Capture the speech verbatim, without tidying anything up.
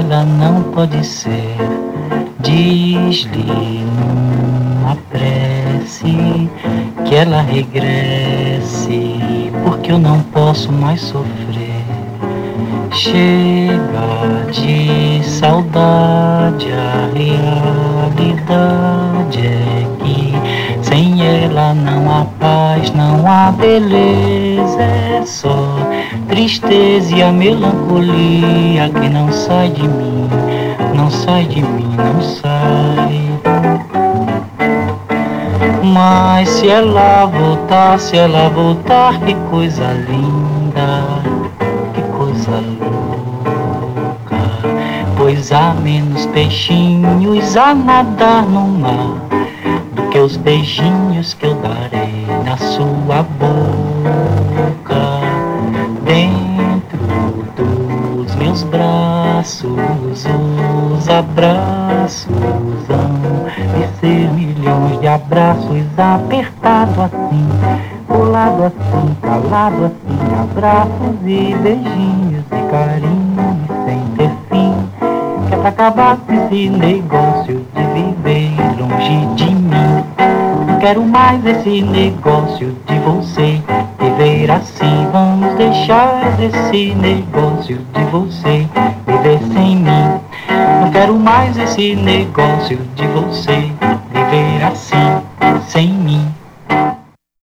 ela não pode ser. Diz-lhe numa prece que ela regresse, porque eu não posso mais sofrer. Chega de saudade, a realidade é que sem ela não há paz, não há beleza, é só tristeza e a melancolia que não sai de mim, não sai de mim, não sai. Mas se ela voltar, se ela voltar, que coisa linda, que coisa louca, pois há menos peixinhos a nadar no mar do que os beijinhos que eu darei na sua boca. Dentro dos meus braços, os abraços hão de ser milhões de abraços apertados assim, colado assim, calado assim, abraços e beijinhos e carinhos sem ter fim, que é pra acabar com esse negócio de viver longe de mim. Não quero mais esse negócio de você viver assim, vamos deixar esse negócio de você viver sem mim. Não quero mais esse negócio de você viver assim.